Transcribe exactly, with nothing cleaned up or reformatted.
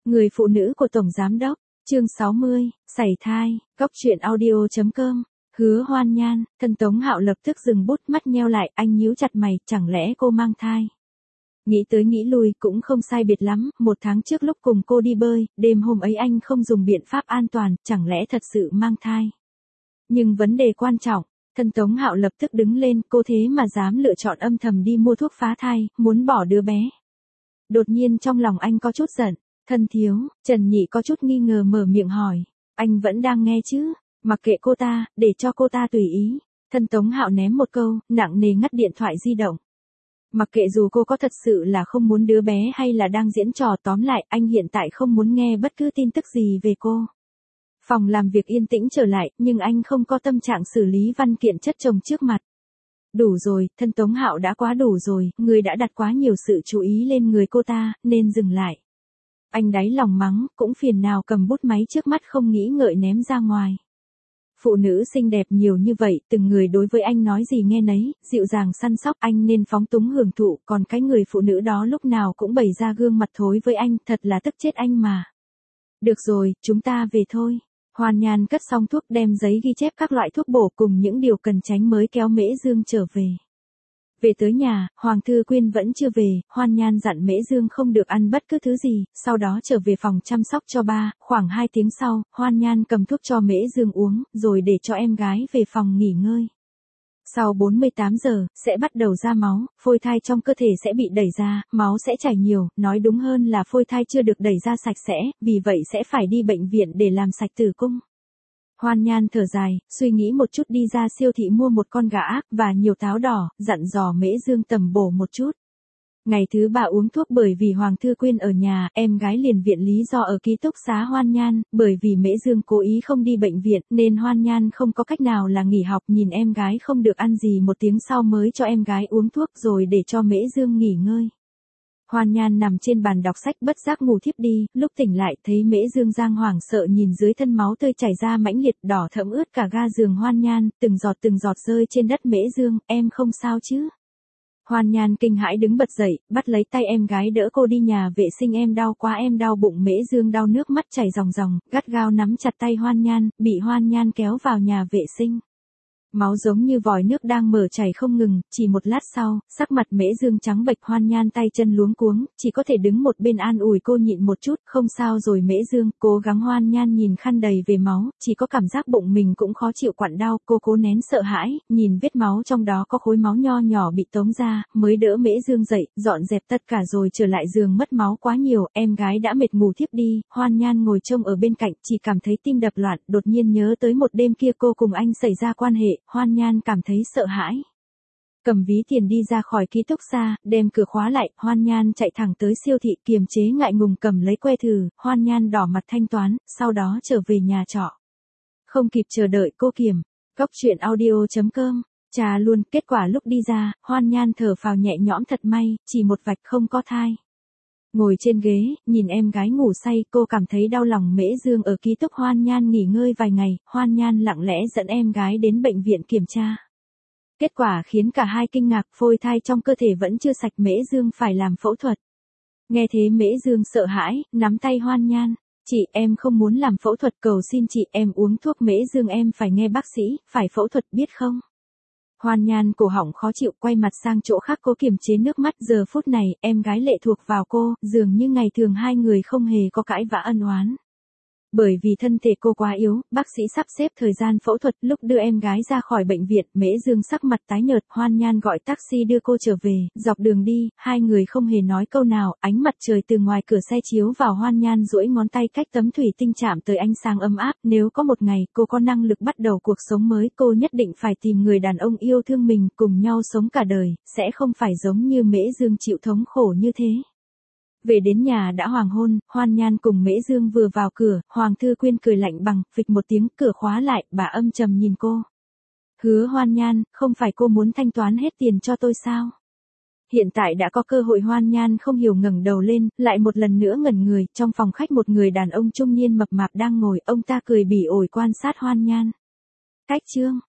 Người phụ nữ của Tổng Giám Đốc, chương sáu mươi, sảy thai, góc chuyện audio chấm com, Hứa Hoan Nhan, thân Tống Hạo lập tức dừng bút, mắt nheo lại, anh nhíu chặt mày, chẳng lẽ cô mang thai? Nghĩ tới nghĩ lui cũng không sai biệt lắm, một tháng trước lúc cùng cô đi bơi, đêm hôm ấy anh không dùng biện pháp an toàn, chẳng lẽ thật sự mang thai? Nhưng vấn đề quan trọng, thân Tống Hạo lập tức đứng lên, cô thế mà dám lựa chọn âm thầm đi mua thuốc phá thai, muốn bỏ đứa bé. Đột nhiên trong lòng anh có chút giận. Thân thiếu, Trần Nhị có chút nghi ngờ mở miệng hỏi, anh vẫn đang nghe chứ, mặc kệ cô ta, để cho cô ta tùy ý. Thân Tống Hạo ném một câu, nặng nề ngắt điện thoại di động. Mặc kệ dù cô có thật sự là không muốn đứa bé hay là đang diễn trò, tóm lại anh hiện tại không muốn nghe bất cứ tin tức gì về cô. Phòng làm việc yên tĩnh trở lại, nhưng anh không có tâm trạng xử lý văn kiện chất chồng trước mặt. Đủ rồi, thân Tống Hạo đã quá đủ rồi, người đã đặt quá nhiều sự chú ý lên người cô ta, nên dừng lại. Anh đáy lòng mắng, cũng phiền nào cầm bút máy trước mắt không nghĩ ngợi ném ra ngoài. Phụ nữ xinh đẹp nhiều như vậy, từng người đối với anh nói gì nghe nấy, dịu dàng săn sóc, anh nên phóng túng hưởng thụ, còn cái người phụ nữ đó lúc nào cũng bày ra gương mặt thối với anh, thật là tức chết anh mà. Được rồi, chúng ta về thôi. Hoan Nhan cất xong thuốc, đem giấy ghi chép các loại thuốc bổ cùng những điều cần tránh mới kéo Mễ Dương trở về. Về tới nhà, Hoàng Thư Quyên vẫn chưa về, Hoan Nhan dặn Mễ Dương không được ăn bất cứ thứ gì, sau đó trở về phòng chăm sóc cho ba, khoảng hai tiếng sau, Hoan Nhan cầm thuốc cho Mễ Dương uống, rồi để cho em gái về phòng nghỉ ngơi. Sau bốn mươi tám giờ, sẽ bắt đầu ra máu, phôi thai trong cơ thể sẽ bị đẩy ra, máu sẽ chảy nhiều, nói đúng hơn là phôi thai chưa được đẩy ra sạch sẽ, vì vậy sẽ phải đi bệnh viện để làm sạch tử cung. Hoan Nhan thở dài, suy nghĩ một chút đi ra siêu thị mua một con gà ác và nhiều táo đỏ, dặn dò Mễ Dương tầm bổ một chút. Ngày thứ ba uống thuốc bởi vì Hoàng Thư Quyên ở nhà, em gái liền viện lý do ở ký túc xá Hoan Nhan, bởi vì Mễ Dương cố ý không đi bệnh viện nên Hoan Nhan không có cách nào là nghỉ học, nhìn em gái không được ăn gì một tiếng sau mới cho em gái uống thuốc rồi để cho Mễ Dương nghỉ ngơi. Hoan Nhan nằm trên bàn đọc sách bất giác ngủ thiếp đi, lúc tỉnh lại thấy Mễ Dương giang hoảng sợ nhìn dưới thân máu tươi chảy ra mãnh liệt đỏ thẫm ướt cả ga giường Hoan Nhan, từng giọt từng giọt rơi trên đất. Mễ Dương, em không sao chứ? Hoan Nhan kinh hãi đứng bật dậy, bắt lấy tay em gái đỡ cô đi nhà vệ sinh. Em đau quá, em đau bụng. Mễ Dương đau nước mắt chảy ròng ròng, gắt gao nắm chặt tay Hoan Nhan, bị Hoan Nhan kéo vào nhà vệ sinh. Máu giống như vòi nước đang mở chảy không ngừng, chỉ một lát sau, sắc mặt Mễ Dương trắng bệch. Hoan Nhan tay chân luống cuống, chỉ có thể đứng một bên an ủi cô nhịn một chút, không sao rồi Mễ Dương, cố gắng. Hoan Nhan nhìn khăn đầy về máu, chỉ có cảm giác bụng mình cũng khó chịu quặn đau, cô cố nén sợ hãi, nhìn vết máu trong đó có khối máu nho nhỏ bị tống ra, mới đỡ Mễ Dương dậy, dọn dẹp tất cả rồi trở lại giường. Mất máu quá nhiều, em gái đã mệt ngủ thiếp đi, Hoan Nhan ngồi trông ở bên cạnh, chỉ cảm thấy tim đập loạn, đột nhiên nhớ tới một đêm kia cô cùng anh xảy ra quan hệ, Hoan Nhan cảm thấy sợ hãi. Cầm ví tiền đi ra khỏi ký túc xá, đem cửa khóa lại, Hoan Nhan chạy thẳng tới siêu thị, kiềm chế ngại ngùng cầm lấy que thử, Hoan Nhan đỏ mặt thanh toán, sau đó trở về nhà trọ. Không kịp chờ đợi cô kiểm, góc chuyện audio chấm com, trà luôn, kết quả lúc đi ra, Hoan Nhan thở phào nhẹ nhõm, thật may, chỉ một vạch không có thai. Ngồi trên ghế, nhìn em gái ngủ say, cô cảm thấy đau lòng. Mễ Dương ở ký túc Hoan Nhan nghỉ ngơi vài ngày, Hoan Nhan lặng lẽ dẫn em gái đến bệnh viện kiểm tra. Kết quả khiến cả hai kinh ngạc, phôi thai trong cơ thể vẫn chưa sạch. Mễ Dương phải làm phẫu thuật. Nghe thế Mễ Dương sợ hãi, nắm tay Hoan Nhan. Chị, em không muốn làm phẫu thuật, cầu xin chị, em uống thuốc. Mễ Dương, em phải nghe bác sĩ, phải phẫu thuật biết không? Hoan Nhan cổ họng khó chịu, quay mặt sang chỗ khác, cố kiềm chế nước mắt. Giờ phút này, em gái lệ thuộc vào cô, dường như ngày thường hai người không hề có cãi vã ân oán. Bởi vì thân thể cô quá yếu, bác sĩ sắp xếp thời gian phẫu thuật. Lúc đưa em gái ra khỏi bệnh viện, Mễ Dương sắc mặt tái nhợt, Hoan Nhan gọi taxi đưa cô trở về. Dọc đường đi, hai người không hề nói câu nào, ánh mặt trời từ ngoài cửa xe chiếu vào. Hoan Nhan duỗi ngón tay cách tấm thủy tinh chạm tới ánh sáng ấm áp. Nếu có một ngày cô có năng lực bắt đầu cuộc sống mới, cô nhất định phải tìm người đàn ông yêu thương mình, cùng nhau sống cả đời, sẽ không phải giống như Mễ Dương chịu thống khổ như thế. Về đến nhà đã hoàng hôn, Hoan Nhan cùng Mễ Dương vừa vào cửa, Hoàng Thư Quyên cười lạnh bằng, phịch một tiếng, cửa khóa lại, bà âm trầm nhìn cô. Hứa Hoan Nhan, không phải cô muốn thanh toán hết tiền cho tôi sao? Hiện tại đã có cơ hội. Hoan Nhan không hiểu ngẩng đầu lên, lại một lần nữa ngẩn người, trong phòng khách một người đàn ông trung niên mập mạp đang ngồi, ông ta cười bỉ ổi quan sát Hoan Nhan. Cách chương